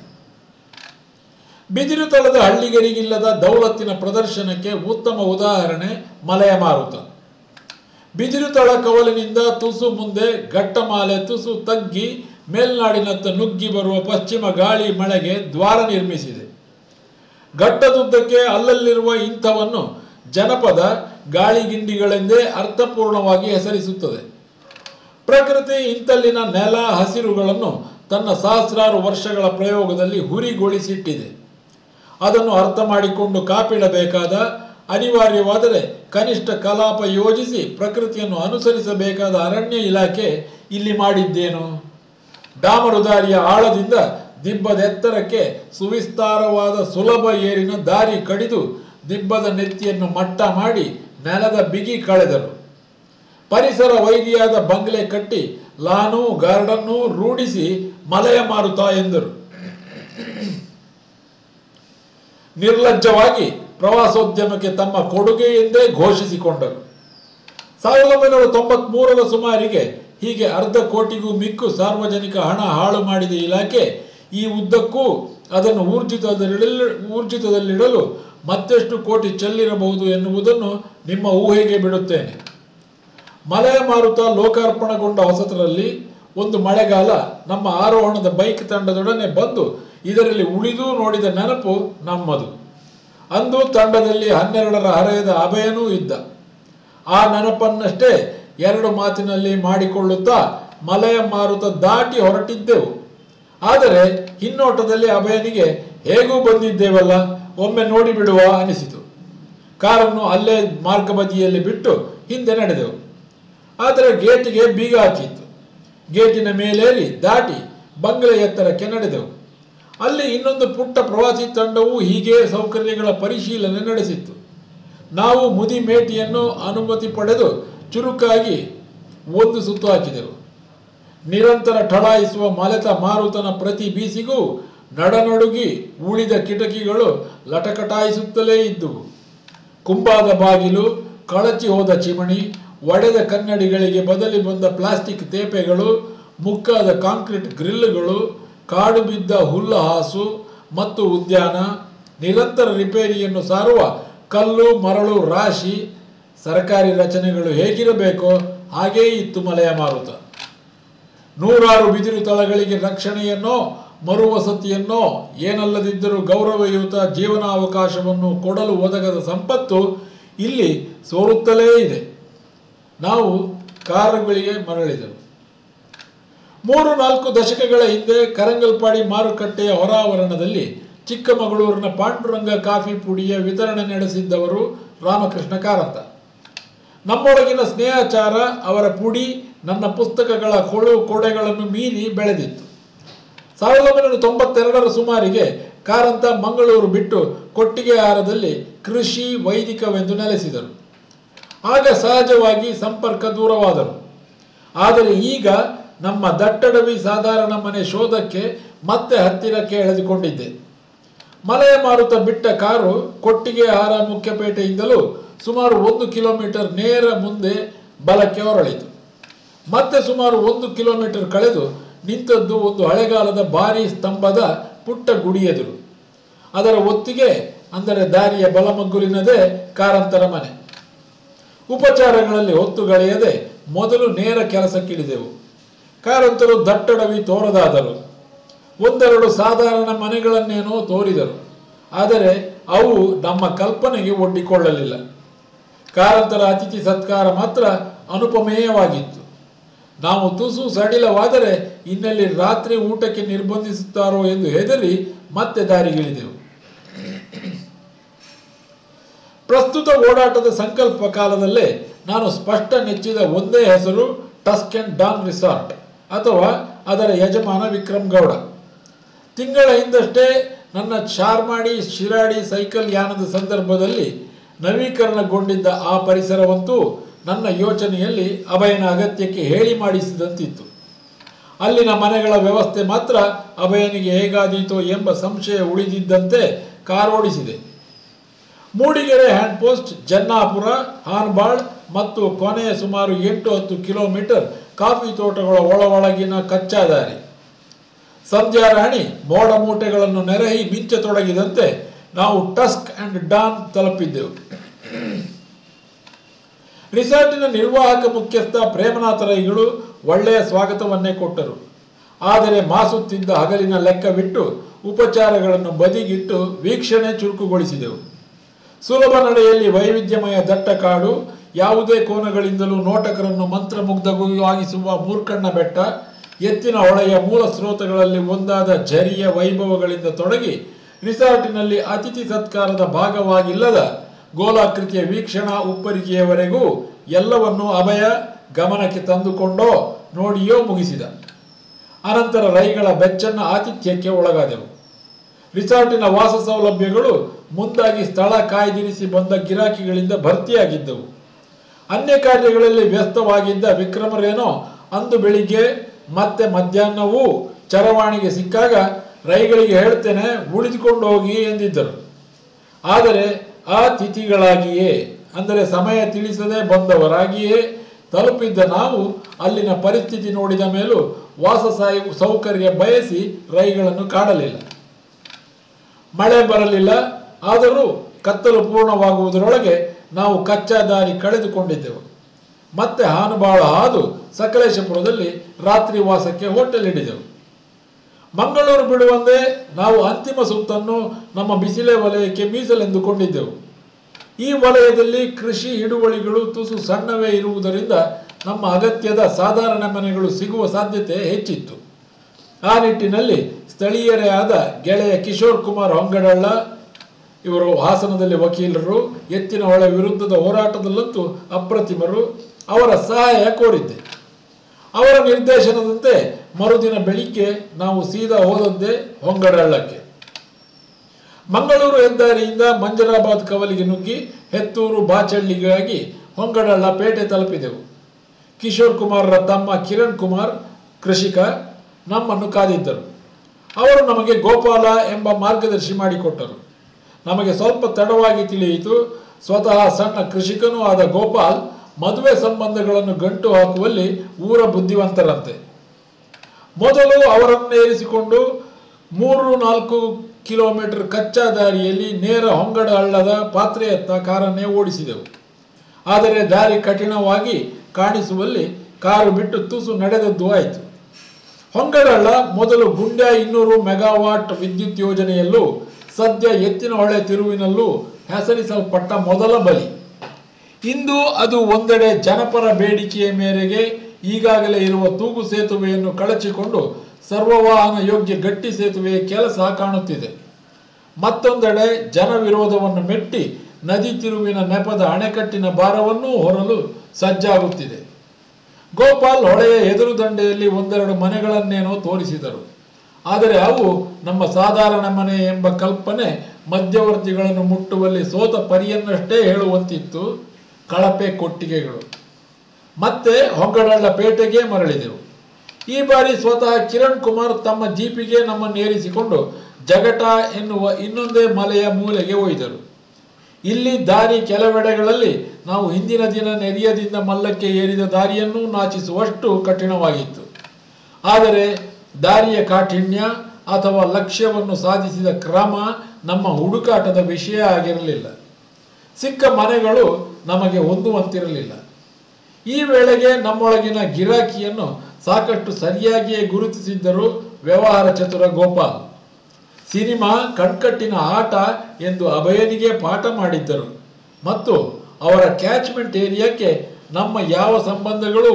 ಬಿದಿರು ತಳದ ಹಳ್ಳಿಗರಿಗಿಲ್ಲದ ದೌಲತ್ತಿನ ಪ್ರದರ್ಶನಕ್ಕೆ ಉತ್ತಮ ಉದಾಹರಣೆ ಮಲೆಯ ಮಾರುತ. ಬಿದಿರು ತಳ ಕವಲಿನಿಂದ ತುಸು ಮುಂದೆ ಘಟ್ಟಮಾಲೆ ತುಸು ತಗ್ಗಿ ಮೇಲ್ನಾಡಿನತ್ತ ನುಗ್ಗಿ ಬರುವ ಪಶ್ಚಿಮ ಗಾಳಿ ಮಳೆಗೆ ದ್ವಾರ ನಿರ್ಮಿಸಿದೆ. ಘಟ್ಟದುದ್ದಕ್ಕೆ ಅಲ್ಲಲ್ಲಿರುವ ಇಂಥವನ್ನು ಜನಪದ ಗಾಳಿಗಿಂಡಿಗಳೆಂದೇ ಅರ್ಥಪೂರ್ಣವಾಗಿ ಹೆಸರಿಸುತ್ತದೆ. ಪ್ರಕೃತಿ ಇಂತಲ್ಲಿನ ನೆಲ ಹಸಿರುಗಳನ್ನು ತನ್ನ ಸಹಸ್ರಾರು ವರ್ಷಗಳ ಪ್ರಯೋಗದಲ್ಲಿ ಹುರಿಗೊಳಿಸಿಟ್ಟಿದೆ. ಅದನ್ನು ಅರ್ಥ ಮಾಡಿಕೊಂಡು ಕಾಪಿಡಬೇಕಾದ, ಅನಿವಾರ್ಯವಾದರೆ ಕನಿಷ್ಠ ಕಲಾಪ ಯೋಜಿಸಿ ಪ್ರಕೃತಿಯನ್ನು ಅನುಸರಿಸಬೇಕಾದ ಅರಣ್ಯ ಇಲಾಖೆ ಇಲ್ಲಿ ಮಾಡಿದ್ದೇನು? ಡಾಮರುದಾರಿಯ ಆಳದಿಂದ ದಿಬ್ಬದೆತ್ತರಕ್ಕೆ ಸುವಿಸ್ತಾರವಾದ ಸುಲಭ ಏರಿನ ದಾರಿ ಕಡಿದು ದಿಬ್ಬದ ನೆತ್ತಿಯನ್ನು ಮಟ್ಟ ಮಾಡಿ ನೆಲದ ಬಿಗಿ ಕಳೆದರು. ಪರಿಸರ ವೈರಿಯಾದ ಬಂಗ್ಲೆ ಕಟ್ಟಿ ಲಾನು ಗಾರ್ಡನ್ನು ರೂಢಿಸಿ ಮಲೆಯ ಮಾರುತ ಎಂದರು. ನಿರ್ಲಜ್ಜವಾಗಿ ಪ್ರವಾಸೋದ್ಯಮಕ್ಕೆ ತಮ್ಮ ಕೊಡುಗೆ ಎಂದೇ ಘೋಷಿಸಿಕೊಂಡರು. 1993ರ ಸುಮಾರಿಗೆ ಹೀಗೆ 1/2 ಕೋಟಿಗೂ ಮಿಕ್ಕು ಸಾರ್ವಜನಿಕ ಹಣ ಹಾಳು ಮಾಡಿದ ಇಲಾಖೆ ಈ ಉದ್ದಕ್ಕೂ ಅದನ್ನು ಊರ್ಜಿತದಲ್ಲಿಡಲು ಮತ್ತೆಷ್ಟು ಕೋಟಿ ಚೆಲ್ಲಿರಬಹುದು ಎನ್ನುವುದನ್ನು ನಿಮ್ಮ ಊಹೆಗೆ ಬಿಡುತ್ತೇನೆ. ಮಲಯ ಮಾರುತ ಲೋಕಾರ್ಪಣೆಗೊಂಡ ಹೊಸತರಲ್ಲಿ ಒಂದು ಮಳೆಗಾಲ ನಮ್ಮ ಆರೋಹಣದ ಬೈಕ್ ತಂಡದೊಡನೆ ಬಂದು ಇದರಲ್ಲಿ ಉಳಿದು ನೋಡಿದ ನೆನಪು ನಮ್ಮದು. ಅಂದು ತಂಡದಲ್ಲಿ 12ರ ಹರೆಯದ ಅಭಯನೂ ಇದ್ದ. ಆ ನೆನಪನ್ನಷ್ಟೇ 2 ಮಾತಿನಲ್ಲಿ ಮಾಡಿಕೊಳ್ಳುತ್ತಾ ಮಲಯ ಮಾರುತ ದಾಟಿ ಹೊರಟಿದ್ದೆವು. ಆದರೆ ಹಿನ್ನೋಟದಲ್ಲಿ ಅಭಯನಿಗೆ ಹೇಗೂ ಬಂದಿದ್ದೇವಲ್ಲ, ಒಮ್ಮೆ ನೋಡಿಬಿಡುವ ಅನಿಸಿತು. ಕಾರನ್ನು ಅಲ್ಲೇ ಮಾರ್ಗ ಬದಿಯಲ್ಲಿ ಬಿಟ್ಟು ಹಿಂದೆ ನಡೆದೆವು. ಆದರೆ ಗೇಟಿಗೆ ಬೀಗ ಹಾಕಿತ್ತು. ಗೇಟಿನ ಮೇಲೇರಿ ದಾಟಿ ಬಂಗಲೆ ಎತ್ತರಕ್ಕೆ ನಡೆದೆವು. ಅಲ್ಲಿ ಇನ್ನೊಂದು ಪುಟ್ಟ ಪ್ರವಾಸಿ ತಂಡವು ಹೀಗೆ ಸೌಕರ್ಯಗಳ ಪರಿಶೀಲನೆ ನಡೆಸಿತ್ತು. ನಾವು ಮುದಿ ಮೇಟಿಯನ್ನು ಅನುಮತಿ ಪಡೆದು ಚುರುಕಾಗಿ ಒಂದು ಸುತ್ತು ಹಾಕಿದೆವು. ನಿರಂತರ ಠಳಾಯಿಸುವ ಮಲೆತ ಮಾರುತನ ಪ್ರತಿ ಬೀಸಿಗೂ ನಡನಡುಗಿ ಉಳಿದ ಕಿಟಕಿಗಳು ಲಟಕಟಾಯಿಸುತ್ತಲೇ ಇದ್ದುವು. ಕುಂಬಾದ ಬಾಗಿಲು, ಕಳಚಿ ಹೋದ ಚಿಮಣಿ, ಒಡೆದ ಕನ್ನಡಿಗಳಿಗೆ ಬದಲಿ ಬಂದ ಪ್ಲಾಸ್ಟಿಕ್ ತೇಪೆಗಳು, ಮುಕ್ಕಾದ ಕಾಂಕ್ರೀಟ್ ಗ್ರಿಲ್ಗಳು, ಕಾಡು ಬಿದ್ದ ಹುಲ್ಲುಹಾಸು ಮತ್ತು ಉದ್ಯಾನ, ನಿರಂತರ ರಿಪೇರಿಯನ್ನು ಸಾರುವ ಕಲ್ಲು ಮರಳು ರಾಶಿ, ಸರ್ಕಾರಿ ರಚನೆಗಳು ಹೇಗಿರಬೇಕೋ ಹಾಗೇ ಇತ್ತು ಮಲಯ ಮಾರುತ. 100 ಬಿದಿರು ತಳಗಳಿಗೆ ರಕ್ಷಣೆಯನ್ನೋ ಮರುವಸತಿಯನ್ನೋ ಏನಲ್ಲದಿದ್ದರೂ ಗೌರವಯುತ ಜೀವನಾವಕಾಶವನ್ನು ಕೊಡಲು ಒದಗದ ಸಂಪತ್ತು ಇಲ್ಲಿ ಸೋರುತ್ತಲೇ ಇದೆ. ನಾವು ಕಾರುಗಳಿಗೆ ಮರಳಿದೆವು. 3-4 ದಶಕಗಳ ಹಿಂದೆ ಕರಂಗಲ್ಪಾಡಿ ಮಾರುಕಟ್ಟೆಯ ಹೊರಾವರಣದಲ್ಲಿ ಚಿಕ್ಕಮಗಳೂರಿನ ಪಾಂಡುರಂಗ ಕಾಫಿ ಪುಡಿಯ ವಿತರಣೆ ನಡೆಸಿದ್ದವರು ರಾಮಕೃಷ್ಣ ಕಾರಂತ. ನಮ್ಮೊಳಗಿನ ಸ್ನೇಹಾಚಾರ ಅವರ ಪುಡಿ ನನ್ನ ಪುಸ್ತಕಗಳ ಕೊಡೆಗಳನ್ನು ಮೀರಿ ಬೆಳೆದಿತ್ತು. 1992ರ ಸುಮಾರಿಗೆ ಕಾರಂತ ಮಂಗಳೂರು ಬಿಟ್ಟು ಕೊಟ್ಟಿಗೆಹಾರದಲ್ಲಿ ಕೃಷಿ ವೈದಿಕವೆಂದು ನೆಲೆಸಿದರು. ಆಗ ಸಹಜವಾಗಿ ಸಂಪರ್ಕ ದೂರವಾದರು. ಆದರೆ ಈಗ ನಮ್ಮ ದಟ್ಟಡವಿ ಸಾಧಾರಣ ಮನೆ ಶೋಧಕ್ಕೆ ಮತ್ತೆ ಹತ್ತಿರಕ್ಕೆ ಎಳೆದುಕೊಂಡಿದ್ದೆ. ಮಲಯ ಮಾರುತ ಬಿಟ್ಟ ಕಾರು ಕೊಟ್ಟಿಗೆಹಾರ ಮುಖ್ಯಪೇಟೆಯಿಂದಲೂ ಸುಮಾರು 1 ಕಿಲೋಮೀಟರ್ ನೇರ ಮುಂದೆ ಬಲಕ್ಕೆ ಹೊರಳಿತು. ಮತ್ತೆ ಸುಮಾರು 1 ಕಿಲೋಮೀಟರ್ ಕಳೆದು ನಿಂತದ್ದು ಒಂದು ಹಳೆಗಾಲದ ಭಾರೀ ಸ್ತಂಭದ ಪುಟ್ಟ ಗುಡಿ ಎದುರು. ಅದರ ಒತ್ತಿಗೆ ಅಂದರೆ ದಾರಿಯ ಬಲಮಗ್ಗುಲಿನದೇ ಕಾರಂತರ ಮನೆ. ಉಪಚಾರಗಳಲ್ಲಿ ಹೊತ್ತುಗಳೆಯದೆ ಮೊದಲು ನೇರ ಕೆಲಸಕ್ಕಿಳಿದೆವು. ಕಾರಂತರು ದಟ್ಟಡವಿ ತೋರದಾದರು. 1-2 ಸಾಧಾರಣ ಮನೆಗಳನ್ನೇನೋ ತೋರಿದರು. ಆದರೆ ಅವು ನಮ್ಮ ಕಲ್ಪನೆಗೆ ಒಡ್ಡಿಕೊಳ್ಳಲಿಲ್ಲ. ಕಾರಂತರ ಅತಿಥಿ ಸತ್ಕಾರ ಮಾತ್ರ ಅನುಪಮೇಯವಾಗಿತ್ತು. ನಾವು ತುಸು ಸಡಿಲವಾದರೆ ಇನ್ನೆಲ್ಲಿ ರಾತ್ರಿ ಊಟಕ್ಕೆ ನಿರ್ಬಂಧಿಸುತ್ತಾರೋ ಎಂದು ಹೆದರಿ ಮತ್ತೆ ದಾರಿಗಿಳಿದೆವು. ಪ್ರಸ್ತುತ ಓಡಾಟದ ಸಂಕಲ್ಪ ಕಾಲದಲ್ಲೇ ನಾನು ಸ್ಪಷ್ಟ ನೆಚ್ಚಿದ ಒಂದೇ ಹೆಸರು ಟಸ್ಕ್ ಅಂಡ್ ಡಾನ್ ರಿಸಾರ್ಟ್ ಅಥವಾ ಅದರ ಯಜಮಾನ ವಿಕ್ರಮ್ ಗೌಡ. ತಿಂಗಳ ಹಿಂದಷ್ಟೇ ನನ್ನ ಚಾರ್ಮಾಡಿ ಶಿರಾಡಿ ಸೈಕಲ್ ಯಾನದ ಸಂದರ್ಭದಲ್ಲಿ ನವೀಕರಣಗೊಂಡಿದ್ದ ಆ ಪರಿಸರವಂತೂ ನನ್ನ ಯೋಚನೆಯಲ್ಲಿ ಅಭಯನ ಅಗತ್ಯಕ್ಕೆ ಹೇಳಿ ಮಾಡಿಸಿದಂತಿತ್ತು. ಅಲ್ಲಿನ ಮನೆಗಳ ವ್ಯವಸ್ಥೆ ಮಾತ್ರ ಅಭಯನಿಗೆ ಹೇಗಾದೀತೋ ಎಂಬ ಸಂಶಯ ಉಳಿದಿದ್ದಂತೆ ಕಾರೋಡಿಸಿದೆ. ಮೂಡಿಗೆರೆ ಹ್ಯಾಂಡ್ ಪೋಸ್ಟ್, ಜನ್ನಾಪುರ, ಹಾನ್ಬಾಳ್ ಮತ್ತು ಕೊನೆಯ ಸುಮಾರು 8-10 ಕಿಲೋಮೀಟರ್ ಕಾಫಿ ತೋಟಗಳ ಒಳಗಿನ ಕಚ್ಚಾ ದಾರಿ. ಸಂಧ್ಯಾರಾಣಿ ಮೋಡ ಮೂಟೆಗಳನ್ನು ನೆರಹಿ ಮಿಂಚತೊಡಗಿದಂತೆ ನಾವು ಟಸ್ಕ್ ಅಂಡ್ ಡಾನ್ ತಲುಪಿದ್ದೆವು. ರಿಸಾರ್ಟಿನ ನಿರ್ವಾಹಕ ಮುಖ್ಯಸ್ಥ ಪ್ರೇಮನಾಥ ರೈಗಳು ಒಳ್ಳೆಯ ಸ್ವಾಗತವನ್ನೇ ಕೊಟ್ಟರು. ಆದರೆ ಮಾಸುತ್ತಿದ್ದ ಹಗಲಿನ ಲೆಕ್ಕವಿಟ್ಟು ಉಪಚಾರಗಳನ್ನು ಬದಿಗಿಟ್ಟು ವೀಕ್ಷಣೆ ಚುರುಕುಗೊಳಿಸಿದೆವು. ಸುಲಭ ನಡೆಯಲ್ಲಿ ವೈವಿಧ್ಯಮಯ ದಟ್ಟ ಕಾಡು, ಯಾವುದೇ ಕೋನಗಳಿಂದಲೂ ನೋಟಕರನ್ನು ಮಂತ್ರಮುಗ್ಧವಾಗಿಸುವ ಮೂರ್ಖಣ್ಣ ಬೆಟ್ಟ, ಎತ್ತಿನ ಹೊಳೆಯ ಮೂಲ ಸ್ರೋತಗಳಲ್ಲಿ ಒಂದಾದ ಝರಿಯ ವೈಭವಗಳಿಂದ ತೊಡಗಿ ರಿಸಾರ್ಟಿನಲ್ಲಿ ಅತಿಥಿ ಸತ್ಕಾರದ ಭಾಗವಾಗಿಲ್ಲದ ಗೋಲಾಕೃತಿಯ ವೀಕ್ಷಣಾ ಉಪ್ಪರಿಗೆಯವರೆಗೂ ಎಲ್ಲವನ್ನೂ ಅಭಯ ಗಮನಕ್ಕೆ ತಂದುಕೊಂಡೋ ನೋಡಿಯೋ ಮುಗಿಸಿದ. ಅನಂತರ ರೈಗಳ ಬೆಚ್ಚನ್ನ ಆತಿಥ್ಯಕ್ಕೆ ಒಳಗಾದೆವು. ರಿಸಾರ್ಟಿನ ವಾಸ ಸೌಲಭ್ಯಗಳು ಮುಂದಾಗಿ ಸ್ಥಳ ಕಾಯ್ದಿರಿಸಿ ಬಂದ ಗಿರಾಕಿಗಳಿಂದ ಭರ್ತಿಯಾಗಿದ್ದವು. ಅನ್ಯ ಕಾರ್ಯಗಳಲ್ಲಿ ವ್ಯಸ್ತವಾಗಿದ್ದ ವಿಕ್ರಮರೇನೋ ಅಂದು ಬೆಳಿಗ್ಗೆ ಮತ್ತೆ ಮಧ್ಯಾಹ್ನವೂ ಚರವಾಣಿಗೆ ಸಿಕ್ಕಾಗ ರೈಗಳಿಗೆ ಹೇಳ್ತೇನೆ ಉಳಿದುಕೊಂಡು ಹೋಗಿ ಎಂದಿದ್ದರು. ಆದರೆ ಆ ತಿಥಿಗಳಾಗಿಯೇ, ಅಂದರೆ ಸಮಯ ತಿಳಿಸದೆ ಬಂದವರಾಗಿಯೇ ತಲುಪಿದ್ದ ನಾವು ಅಲ್ಲಿನ ಪರಿಸ್ಥಿತಿ ನೋಡಿದ ಮೇಲೂ ವಾಸ ಸೌಕರ್ಯ ಬಯಸಿ ರೈಗಳನ್ನು ಕಾಡಲಿಲ್ಲ. ಮಳೆ ಬರಲಿಲ್ಲ. ಆದರೂ ಕತ್ತಲು ಪೂರ್ಣವಾಗುವುದರೊಳಗೆ ನಾವು ಕಚ್ಚಾ ದಾರಿ ಕಳೆದುಕೊಂಡಿದ್ದೆವು. ಮತ್ತೆ ಹಾನುಬಾಳ ಹಾದು ಸಕಲೇಶಪುರದಲ್ಲಿ ರಾತ್ರಿ ವಾಸಕ್ಕೆ ಹೋಟೆಲ್ ಹಿಡಿದೆವು. ಮಂಗಳೂರು ಬಿಡುವಂದೇ ನಾವು ಅಂತಿಮ ಸುತ್ತನ್ನು ನಮ್ಮ ಬಿಸಿಲೆ ವಲಯಕ್ಕೆ ಮೀಸಲೆಂದುಕೊಂಡಿದ್ದೆವು. ಈ ವಲಯದಲ್ಲಿ ಕೃಷಿ ಹಿಡುವಳಿಗಳು ತುಸು ಸಣ್ಣವೇ ಇರುವುದರಿಂದ ನಮ್ಮ ಅಗತ್ಯದ ಸಾಧಾರಣ ಮನೆಗಳು ಸಿಗುವ ಸಾಧ್ಯತೆ ಹೆಚ್ಚಿತ್ತು. ಆ ನಿಟ್ಟಿನಲ್ಲಿ ಸ್ಥಳೀಯರೇ ಆದ ಗೆಳೆಯ ಕಿಶೋರ್ ಕುಮಾರ್ ಹೊಂಗಡಳ್ಳ, ಇವರು ಹಾಸನದಲ್ಲಿ ವಕೀಲರು, ಎತ್ತಿನ ಹೊಳೆ ವಿರುದ್ಧದ ಹೋರಾಟದಲ್ಲಂತೂ ಅಪ್ರತಿಮರು, ಅವರ ಸಹಾಯ ಕೋರಿದ್ದೆ. ಅವರ ನಿರ್ದೇಶನದಂತೆ ಮರುದಿನ ಬೆಳಿಗ್ಗೆ ನಾವು ಸೀದಾ ಹೋದದ್ದೇ ಹೊಂಗಡಳ್ಳಕ್ಕೆ. ಮಂಗಳೂರು ಹೆದ್ದಾರಿಯಿಂದ ಮಂಜರಾಬಾದ್ ಕವಲಿಗೆ ನುಗ್ಗಿ ಹೆತ್ತೂರು ಬಾಚಳ್ಳಿಗಾಗಿ ಹೊಂಗಡಳ್ಳ ಪೇಟೆ ತಲುಪಿದೆವು. ಕಿಶೋರ್ ಕುಮಾರರ ತಮ್ಮ ಕಿರಣ್ ಕುಮಾರ್ ಕೃಷಿಕ ನಮ್ಮನ್ನು ಕಾದಿದ್ದರು. ಅವರು ನಮಗೆ ಗೋಪಾಲ ಎಂಬ ಮಾರ್ಗದರ್ಶಿ ಮಾಡಿಕೊಟ್ಟರು. ನಮಗೆ ಸ್ವಲ್ಪ ತಡವಾಗಿ ತಿಳಿಯಿತು, ಸ್ವತಃ ಸಣ್ಣ ಕೃಷಿಕನೂ ಆದ ಗೋಪಾಲ್ ಮದುವೆ ಸಂಬಂಧಗಳನ್ನು ಗಂಟು ಹಾಕುವಲ್ಲಿ ಊರ ಬುದ್ಧಿವಂತರಂತೆ. ಮೊದಲು ಅವರನ್ನು ಏರಿಸಿಕೊಂಡು 3-4 ಕಿಲೋಮೀಟರ್ ಕಚ್ಚಾ ದಾರಿಯಲ್ಲಿ ನೇರ ಹೊಂಗಡ ಹಳ್ಳದ ಪಾತ್ರೆಯತ್ತ ಕಾರನ್ನೇ ಓಡಿಸಿದೆವು. ಆದರೆ ದಾರಿ ಕಠಿಣವಾಗಿ ಕಾಣಿಸುವಲ್ಲಿ ಕಾರು ಬಿಟ್ಟು ತುಸು ನಡೆದದ್ದು ಆಯಿತು. ಹೊಂಗಡಹಳ್ಳ ಮೊದಲು ಗುಂಡ್ಯ 200 ಮೆಗಾವಾಟ್ ವಿದ್ಯುತ್ ಯೋಜನೆಯಲ್ಲೂ ಸದ್ಯ ಎತ್ತಿನ ಹೊಳೆ ತಿರುವಿನಲ್ಲೂ ಹೆಸರಿಸಲ್ಪಟ್ಟ ಮೊದಲ ಬಲಿ. ಇಂದು ಅದು ಒಂದೆಡೆ ಜನಪರ ಬೇಡಿಕೆಯ ಮೇರೆಗೆ ಈಗಾಗಲೇ ಇರುವ ತೂಗು ಸೇತುವೆಯನ್ನು ಕಳಚಿಕೊಂಡು ಸರ್ವವಾಹನ ಯೋಗ್ಯ ಗಟ್ಟಿ ಸೇತುವೆಯ ಕೆಲಸ ಕಾಣುತ್ತಿದೆ. ಮತ್ತೊಂದೆಡೆ ಜನ ವಿರೋಧವನ್ನು ಮೆಟ್ಟಿ ನದಿ ತಿರುವಿನ ನೆಪದ ಅಣೆಕಟ್ಟಿನ ಭಾರವನ್ನೂ ಹೊರಲು ಸಜ್ಜಾಗುತ್ತಿದೆ. ಗೋಪಾಲ್ ಹೊಳೆಯ ಎದುರು ದಂಡೆಯಲ್ಲಿ 1-2 ಮನೆಗಳನ್ನೇನೋ ತೋರಿಸಿದರು. ಆದರೆ ಅವು ನಮ್ಮ ಸಾಧಾರಣ ಮನೆ ಎಂಬ ಕಲ್ಪನೆ ಮಧ್ಯವರ್ತಿಗಳನ್ನು ಮುಟ್ಟುವಲ್ಲಿ ಸೋತ ಪರಿಯನ್ನಷ್ಟೇ ಹೇಳುವಂತಿತ್ತು. ಕಳಪೆ ಕೊಟ್ಟಿಗೆಗಳು. ಮತ್ತೆ ಹೊಂಗಡಳ್ಳ ಪೇಟೆಗೆ ಮರಳಿದೆವು. ಈ ಬಾರಿ ಸ್ವತಃ ಕಿರಣ್ ಕುಮಾರ್ ತಮ್ಮ ಜೀಪಿಗೆ ನಮ್ಮನ್ನು ಏರಿಸಿಕೊಂಡು ಜಗಟ ಎನ್ನುವ ಇನ್ನೊಂದೇ ಮಲೆಯ ಮೂಲೆಗೆ ಒಯ್ದರು. ಇಲ್ಲಿ ದಾರಿ ಕೆಲವೆಡೆಗಳಲ್ಲಿ ನಾವು ಹಿಂದಿನ ದಿನ ನೆರಿಯದಿಂದ ಮಲ್ಲಕ್ಕೆ ಏರಿದ ದಾರಿಯನ್ನೂ ನಾಚಿಸುವಷ್ಟು ಕಠಿಣವಾಗಿತ್ತು. ಆದರೆ ದಾರಿಯ ಕಾಠಿಣ್ಯ ಅಥವಾ ಲಕ್ಷ್ಯವನ್ನು ಸಾಧಿಸಿದ ಕ್ರಮ ನಮ್ಮ ಹುಡುಕಾಟದ ವಿಷಯ ಆಗಿರಲಿಲ್ಲ. ಸಿಕ್ಕ ಮನೆಗಳು ನಮಗೆ ಹೊಂದುವಂತಿರಲಿಲ್ಲ. ಈ ವೇಳೆಗೆ ನಮ್ಮೊಳಗಿನ ಗಿರಾಕಿಯನ್ನು ಸಾಕಷ್ಟು ಸರಿಯಾಗಿಯೇ ಗುರುತಿಸಿದ್ದರು ವ್ಯವಹಾರ ಚತುರ ಗೋಪಾಲ್. ಸಿನಿಮಾ ಕಣ್ಕಟ್ಟಿನ ಆಟ ಎಂದು ಅಭಯನಿಗೆ ಪಾಠ ಮಾಡಿದ್ದರು ಮತ್ತು ಅವರ ಕ್ಯಾಚ್ಮೆಂಟ್ ಏರಿಯಾಕ್ಕೆ ನಮ್ಮ ಯಾವ ಸಂಬಂಧಗಳು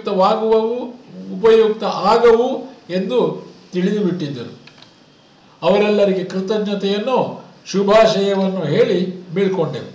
ಉಪಯುಕ್ತ ಆಗವು ಎಂದು ತಿಳಿದು ಬಿಟ್ಟಿದ್ದರು. ಅವರೆಲ್ಲರಿಗೆ ಕೃತಜ್ಞತೆಯನ್ನು ಶುಭಾಶಯವನ್ನು ಹೇಳಿ ಬೀಳ್ಕೊಂಡೆವು.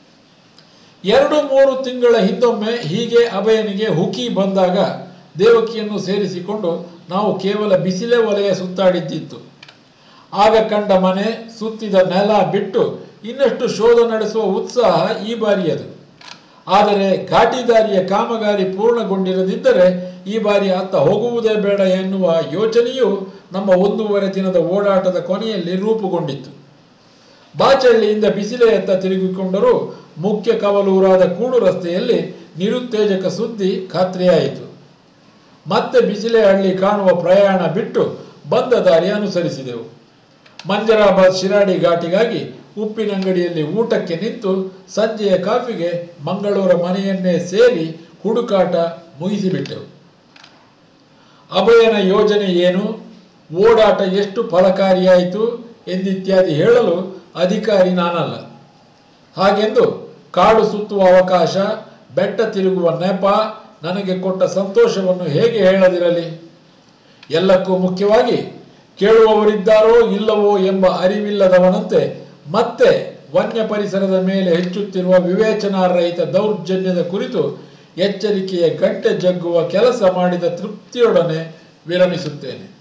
2-3 ತಿಂಗಳ ಹಿಂದೊಮ್ಮೆ ಹೀಗೆ ಅಭಯನಿಗೆ ಹುಕಿ ಬಂದಾಗ ದೇವಕಿಯನ್ನು ಸೇರಿಸಿಕೊಂಡು ನಾವು ಕೇವಲ ಬಿಸಿಲೆ ವಲಯ ಸುತ್ತಾಡಿದ್ದಿತ್ತು. ಆಗ ಕಂಡ ಮನೆ, ಸುತ್ತಿದ ನೆಲ ಬಿಟ್ಟು ಇನ್ನಷ್ಟು ಶೋಧ ನಡೆಸುವ ಉತ್ಸಾಹ ಈ ಬಾರಿಯದು. ಆದರೆ ಘಾಟಿ ದಾರಿಯ ಕಾಮಗಾರಿ ಪೂರ್ಣಗೊಂಡಿರದಿದ್ದರೆ ಈ ಬಾರಿ ಅತ್ತ ಹೋಗುವುದೇ ಬೇಡ ಎನ್ನುವ ಯೋಚನೆಯು ನಮ್ಮ 1.5 ದಿನದ ಓಡಾಟದ ಕೊನೆಯಲ್ಲಿ ರೂಪುಗೊಂಡಿತ್ತು. ಬಾಚಳ್ಳಿಯಿಂದ ಬಿಸಿಲೆಯತ್ತ ತಿರುಗಿಕೊಂಡರೂ ಮುಖ್ಯ ಕವಲೂರಾದ ಕೂಡು ರಸ್ತೆಯಲ್ಲಿ ನಿರುತ್ತೇಜಕ ಸುದ್ದಿ ಖಾತ್ರಿಯಾಯಿತು. ಮತ್ತೆ ಬಿಸಿಲೆ ಹಳ್ಳಿ ಕಾಣುವ ಪ್ರಯಾಣ ಬಿಟ್ಟು ಬಂದ ದಾರಿ ಅನುಸರಿಸಿದೆವು. ಮಂಜರಾಬಾದ್ ಶಿರಾಡಿ ಘಾಟಿಗಾಗಿ ಉಪ್ಪಿನಂಗಡಿಯಲ್ಲಿ ಊಟಕ್ಕೆ ನಿಂತು ಸಂಜೆಯ ಕಾಫಿಗೆ ಮಂಗಳೂರ ಮನೆಯನ್ನೇ ಸೇರಿ ಹುಡುಕಾಟ ಮುಗಿಸಿಬಿಟ್ಟೆವು. ಅಭಯನ ಯೋಜನೆ ಏನು, ಓಡಾಟ ಎಷ್ಟು ಫಲಕಾರಿಯಾಯಿತು ಎಂದಿತ್ಯಾದಿ ಹೇಳಲು ಅಧಿಕಾರಿ ನಾನಲ್ಲ. ಹಾಗೆಂದು ಕಾಡು ಸುತ್ತುವ ಅವಕಾಶ, ಬೆಟ್ಟ ತಿರುಗುವ ನೆಪ ನನಗೆ ಕೊಟ್ಟ ಸಂತೋಷವನ್ನು ಹೇಗೆ ಹೇಳದಿರಲಿ? ಎಲ್ಲಕ್ಕೂ ಮುಖ್ಯವಾಗಿ ಕೇಳುವವರಿದ್ದಾರೋ ಇಲ್ಲವೋ ಎಂಬ ಅರಿವಿಲ್ಲದವನಂತೆ ಮತ್ತೆ ವನ್ಯ ಪರಿಸರದ ಮೇಲೆ ಹೆಚ್ಚುತ್ತಿರುವ ವಿವೇಚನಾರಹಿತ ದೌರ್ಜನ್ಯದ ಕುರಿತು ಎಚ್ಚರಿಕೆಯ ಗಂಟೆ ಜಗ್ಗುವ ಕೆಲಸ ಮಾಡಿದ ತೃಪ್ತಿಯೊಡನೆ ವಿರಮಿಸುತ್ತೇನೆ.